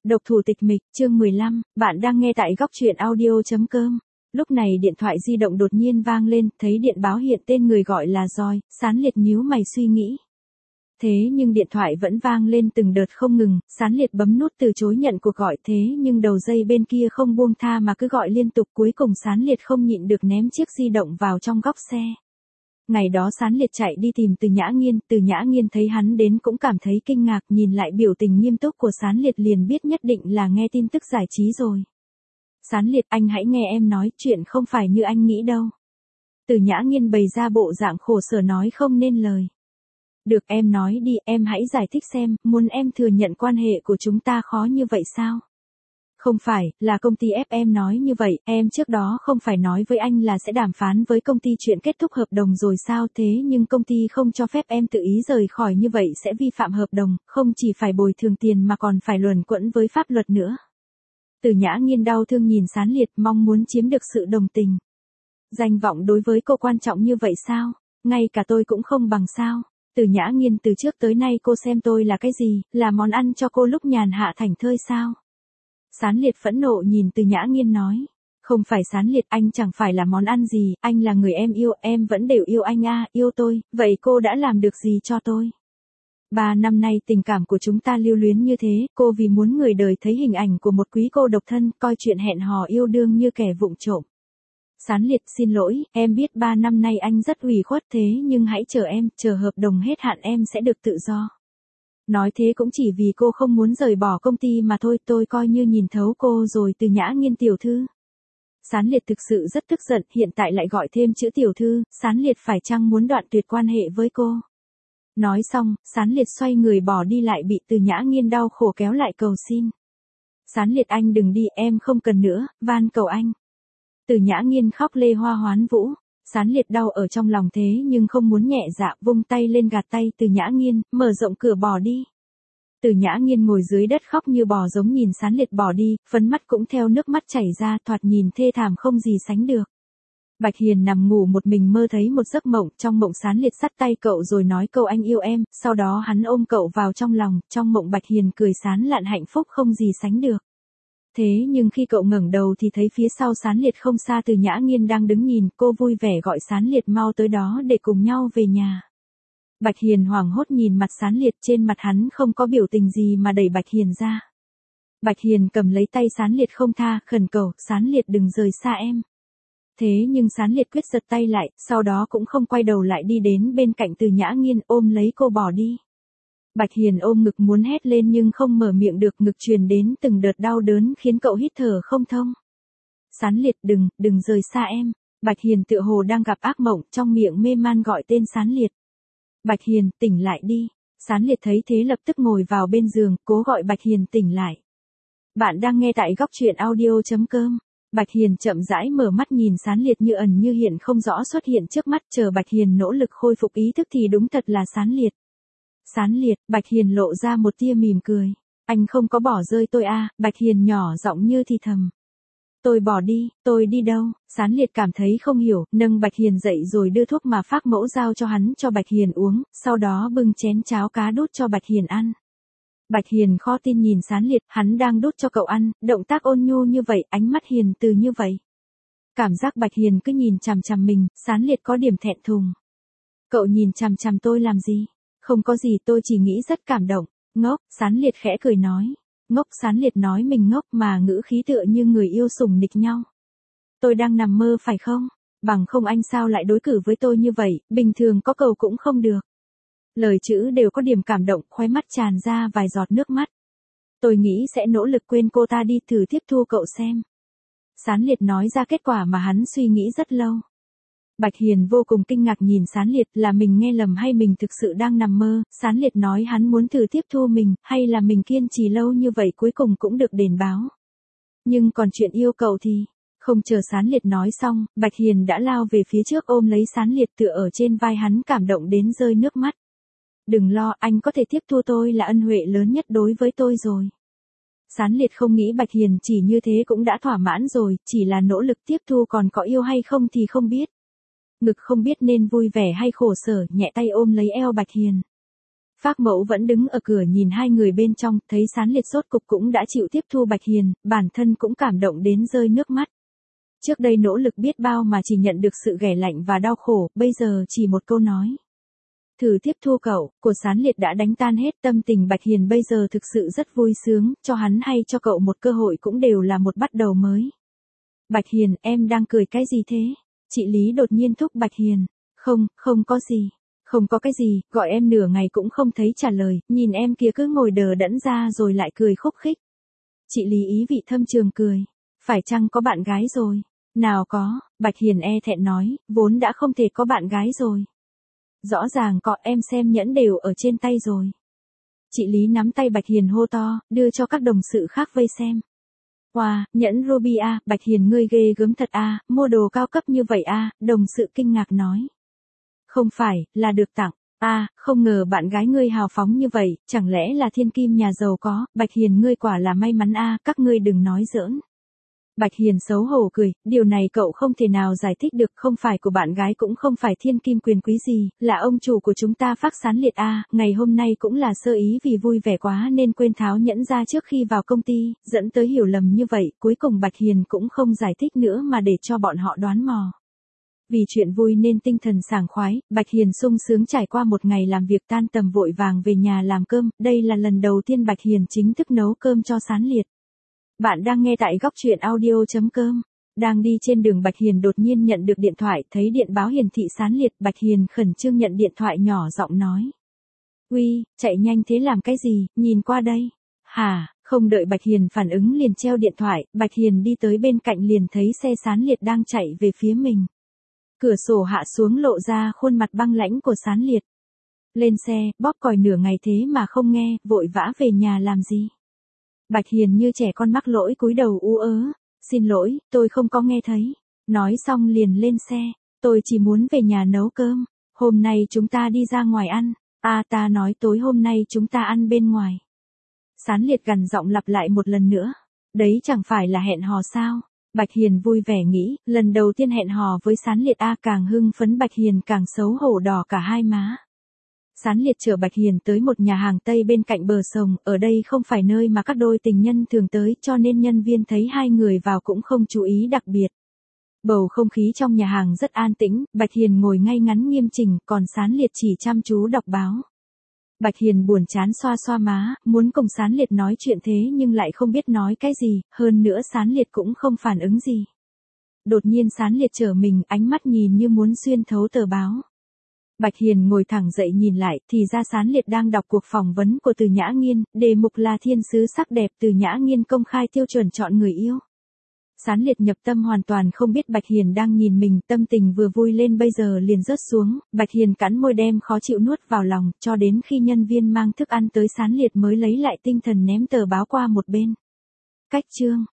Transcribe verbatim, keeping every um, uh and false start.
Độc thủ tịch mịch, chương mười lăm, bạn đang nghe tại góc truyện audio chấm com. Lúc này điện thoại di động đột nhiên vang lên, thấy điện báo hiện tên người gọi là Joy, Sán Liệt nhíu mày suy nghĩ. Thế nhưng điện thoại vẫn vang lên từng đợt không ngừng, Sán Liệt bấm nút từ chối nhận cuộc gọi, thế nhưng đầu dây bên kia không buông tha mà cứ gọi liên tục, cuối cùng Sán Liệt không nhịn được ném chiếc di động vào trong góc xe. Ngày đó Sán Liệt chạy đi tìm Từ Nhã Nghiên, Từ Nhã Nghiên thấy hắn đến cũng cảm thấy kinh ngạc, nhìn lại biểu tình nghiêm túc của Sán Liệt liền biết nhất định là nghe tin tức giải trí rồi. Sán Liệt, anh hãy nghe em nói, chuyện không phải như anh nghĩ đâu. Từ Nhã Nghiên bày ra bộ dạng khổ sở nói không nên lời. Được, em nói đi, em hãy giải thích xem, muốn em thừa nhận quan hệ của chúng ta khó như vậy sao? Không phải, là công ty ép em nói như vậy, em trước đó không phải nói với anh là sẽ đàm phán với công ty chuyện kết thúc hợp đồng rồi sao, thế nhưng công ty không cho phép em tự ý rời khỏi, như vậy sẽ vi phạm hợp đồng, không chỉ phải bồi thường tiền mà còn phải luẩn quẩn với pháp luật nữa. Từ Nhã Nghiên đau thương nhìn Sán Liệt, mong muốn chiếm được sự đồng tình. Danh vọng đối với cô quan trọng như vậy sao? Ngay cả tôi cũng không bằng sao? Từ Nhã Nghiên, từ trước tới nay cô xem tôi là cái gì, là món ăn cho cô lúc nhàn hạ thảnh thơi sao? Sán Liệt phẫn nộ nhìn Từ Nhã Nghiên nói. Không phải Sán Liệt, anh chẳng phải là món ăn gì, anh là người em yêu, em vẫn đều yêu anh à, yêu tôi, vậy cô đã làm được gì cho tôi? Ba năm nay tình cảm của chúng ta lưu luyến như thế, cô vì muốn người đời thấy hình ảnh của một quý cô độc thân, coi chuyện hẹn hò yêu đương như kẻ vụng trộm. Sán Liệt, xin lỗi, em biết ba năm nay anh rất ủy khuất, thế nhưng hãy chờ em, chờ hợp đồng hết hạn em sẽ được tự do. Nói thế cũng chỉ vì cô không muốn rời bỏ công ty mà thôi, tôi coi như nhìn thấu cô rồi. Từ Nhã Nghiên tiểu thư. Sán Liệt thực sự rất tức giận, hiện tại lại gọi thêm chữ tiểu thư, Sán Liệt phải chăng muốn đoạn tuyệt quan hệ với cô? Nói xong, Sán Liệt xoay người bỏ đi lại bị Từ Nhã Nghiên đau khổ kéo lại cầu xin. Sán Liệt, anh đừng đi, em không cần nữa, van cầu anh. Từ Nhã Nghiên khóc lê hoa hoán vũ. Sán Liệt đau ở trong lòng thế nhưng không muốn nhẹ dạ, vung tay lên gạt tay Từ Nhã Nghiên, mở rộng cửa bỏ đi. Từ Nhã Nghiên ngồi dưới đất khóc như bò giống nhìn Sán Liệt bỏ đi, phấn mắt cũng theo nước mắt chảy ra, thoạt nhìn thê thảm không gì sánh được. Bạch Hiền nằm ngủ một mình mơ thấy một giấc mộng, trong mộng Sán Liệt dắt tay cậu rồi nói câu anh yêu em, sau đó hắn ôm cậu vào trong lòng, trong mộng Bạch Hiền cười sán lạn hạnh phúc không gì sánh được. Thế nhưng khi cậu ngẩng đầu thì thấy phía sau Sán Liệt không xa Từ Nhã Nghiên đang đứng nhìn, cô vui vẻ gọi Sán Liệt mau tới đó để cùng nhau về nhà. Bạch Hiền hoảng hốt nhìn mặt Sán Liệt, trên mặt hắn không có biểu tình gì mà đẩy Bạch Hiền ra. Bạch Hiền cầm lấy tay Sán Liệt không tha, khẩn cầu, Sán Liệt đừng rời xa em. Thế nhưng Sán Liệt quyết giật tay lại, sau đó cũng không quay đầu lại đi đến bên cạnh Từ Nhã Nghiên ôm lấy cô bỏ đi. Bạch Hiền ôm ngực muốn hét lên nhưng không mở miệng được, ngực truyền đến từng đợt đau đớn khiến cậu hít thở không thông. Sán Liệt đừng, đừng rời xa em. Bạch Hiền tựa hồ đang gặp ác mộng, trong miệng mê man gọi tên Sán Liệt. Bạch Hiền, tỉnh lại đi. Sán Liệt thấy thế lập tức ngồi vào bên giường, cố gọi Bạch Hiền tỉnh lại. Bạn đang nghe tại góc truyện audio chấm com. Bạch Hiền chậm rãi mở mắt nhìn Sán Liệt như ẩn như hiện không rõ xuất hiện trước mắt, chờ Bạch Hiền nỗ lực khôi phục ý thức thì đúng thật là Sán Liệt. Sán Liệt, Bạch Hiền lộ ra một tia mỉm cười. Anh không có bỏ rơi tôi à, Bạch Hiền nhỏ giọng như thì thầm. Tôi bỏ đi, tôi đi đâu? Sán Liệt cảm thấy không hiểu, nâng Bạch Hiền dậy rồi đưa thuốc mà phác mẫu giao cho hắn cho Bạch Hiền uống, sau đó bưng chén cháo cá đút cho Bạch Hiền ăn. Bạch Hiền khó tin nhìn Sán Liệt, hắn đang đút cho cậu ăn, động tác ôn nhu như vậy, ánh mắt hiền từ như vậy. Cảm giác Bạch Hiền cứ nhìn chằm chằm mình, Sán Liệt có điểm thẹn thùng. Cậu nhìn chằm chằm tôi làm gì? Không có gì, tôi chỉ nghĩ rất cảm động. Ngốc, Sán Liệt khẽ cười nói. Ngốc, Sán Liệt nói mình ngốc mà ngữ khí tựa như người yêu sủng nịch nhau. Tôi đang nằm mơ phải không? Bằng không anh sao lại đối xử với tôi như vậy, bình thường có cầu cũng không được. Lời chữ đều có điểm cảm động, khóe mắt tràn ra vài giọt nước mắt. Tôi nghĩ sẽ nỗ lực quên cô ta đi, thử tiếp thu cậu xem. Sán Liệt nói ra kết quả mà hắn suy nghĩ rất lâu. Bạch Hiền vô cùng kinh ngạc nhìn Sán Liệt, là mình nghe lầm hay mình thực sự đang nằm mơ? Sán Liệt nói hắn muốn thử tiếp thu mình, hay là mình kiên trì lâu như vậy cuối cùng cũng được đền báo. Nhưng còn chuyện yêu cậu thì... Không chờ Sán Liệt nói xong, Bạch Hiền đã lao về phía trước ôm lấy Sán Liệt tựa ở trên vai hắn cảm động đến rơi nước mắt. Đừng lo, anh có thể tiếp thu tôi là ân huệ lớn nhất đối với tôi rồi. Sán Liệt không nghĩ Bạch Hiền chỉ như thế cũng đã thỏa mãn rồi, chỉ là nỗ lực tiếp thu, còn có yêu hay không thì không biết. Ngực không biết nên vui vẻ hay khổ sở, nhẹ tay ôm lấy eo Bạch Hiền. Phác Mẫu vẫn đứng ở cửa nhìn hai người bên trong, thấy Sán Liệt rốt cục cũng đã chịu tiếp thu Bạch Hiền, bản thân cũng cảm động đến rơi nước mắt. Trước đây nỗ lực biết bao mà chỉ nhận được sự ghẻ lạnh và đau khổ, bây giờ chỉ một câu nói. Thử tiếp thu cậu, của Sán Liệt đã đánh tan hết. Tâm tình Bạch Hiền bây giờ thực sự rất vui sướng, cho hắn hay cho cậu một cơ hội cũng đều là một bắt đầu mới. Bạch Hiền, em đang cười cái gì thế? Chị Lý đột nhiên thúc Bạch Hiền. Không, không có gì. Không có cái gì, gọi em nửa ngày cũng không thấy trả lời, nhìn em kia cứ ngồi đờ đẫn ra rồi lại cười khúc khích. Chị Lý ý vị thâm trường cười. Phải chăng có bạn gái rồi? Nào có, Bạch Hiền e thẹn nói, vốn đã không thể có bạn gái rồi. Rõ ràng có, em xem nhẫn đều ở trên tay rồi. Chị Lý nắm tay Bạch Hiền hô to, đưa cho các đồng sự khác vây xem. Wow, nhẫn ruby a, Bạch Hiền ngươi ghê gớm thật a, mua đồ cao cấp như vậy a, đồng sự kinh ngạc nói. Không phải, là được tặng. A, không ngờ bạn gái ngươi hào phóng như vậy, chẳng lẽ là thiên kim nhà giàu có, Bạch Hiền ngươi quả là may mắn a, các ngươi đừng nói giỡn. Bạch Hiền xấu hổ cười, điều này cậu không thể nào giải thích được, không phải của bạn gái cũng không phải thiên kim quyền quý gì, là ông chủ của chúng ta Phác Sán Liệt a, ngày hôm nay cũng là sơ ý vì vui vẻ quá nên quên tháo nhẫn ra trước khi vào công ty, dẫn tới hiểu lầm như vậy, cuối cùng Bạch Hiền cũng không giải thích nữa mà để cho bọn họ đoán mò. Vì chuyện vui nên tinh thần sảng khoái, Bạch Hiền sung sướng trải qua một ngày làm việc tan tầm vội vàng về nhà làm cơm, đây là lần đầu tiên Bạch Hiền chính thức nấu cơm cho Sán Liệt. Bạn đang nghe tại góc truyện audio.com. Đang đi trên đường Bạch Hiền đột nhiên nhận được điện thoại, thấy điện báo hiển thị Sán Liệt, Bạch Hiền khẩn trương nhận điện thoại nhỏ giọng nói. Uy, chạy nhanh thế làm cái gì, nhìn qua đây. Hả, không đợi Bạch Hiền phản ứng liền treo điện thoại, Bạch Hiền đi tới bên cạnh liền thấy xe Sán Liệt đang chạy về phía mình. Cửa sổ hạ xuống lộ ra khuôn mặt băng lãnh của Sán Liệt. Lên xe, bóp còi nửa ngày thế mà không nghe, vội vã về nhà làm gì. Bạch Hiền như trẻ con mắc lỗi cúi đầu ú ớ, xin lỗi, tôi không có nghe thấy. Nói xong liền lên xe, tôi chỉ muốn về nhà nấu cơm, hôm nay chúng ta đi ra ngoài ăn, à ta nói tối hôm nay chúng ta ăn bên ngoài. Sán Liệt gằn giọng lặp lại một lần nữa, đấy chẳng phải là hẹn hò sao? Bạch Hiền vui vẻ nghĩ, lần đầu tiên hẹn hò với Sán Liệt a, càng hưng phấn Bạch Hiền càng xấu hổ đỏ cả hai má. Sán Liệt chở Bạch Hiền tới một nhà hàng Tây bên cạnh bờ sông, ở đây không phải nơi mà các đôi tình nhân thường tới cho nên nhân viên thấy hai người vào cũng không chú ý đặc biệt. Bầu không khí trong nhà hàng rất an tĩnh, Bạch Hiền ngồi ngay ngắn nghiêm chỉnh, còn Sán Liệt chỉ chăm chú đọc báo. Bạch Hiền buồn chán xoa xoa má, muốn cùng Sán Liệt nói chuyện thế nhưng lại không biết nói cái gì, hơn nữa Sán Liệt cũng không phản ứng gì. Đột nhiên Sán Liệt trở mình, ánh mắt nhìn như muốn xuyên thấu tờ báo. Bạch Hiền ngồi thẳng dậy nhìn lại, thì ra Sán Liệt đang đọc cuộc phỏng vấn của Từ Nhã Nghiên, đề mục là thiên sứ sắc đẹp Từ Nhã Nghiên công khai tiêu chuẩn chọn người yêu. Sán Liệt nhập tâm hoàn toàn không biết Bạch Hiền đang nhìn mình, tâm tình vừa vui lên bây giờ liền rớt xuống, Bạch Hiền cắn môi đem khó chịu nuốt vào lòng, cho đến khi nhân viên mang thức ăn tới Sán Liệt mới lấy lại tinh thần ném tờ báo qua một bên. Cách chương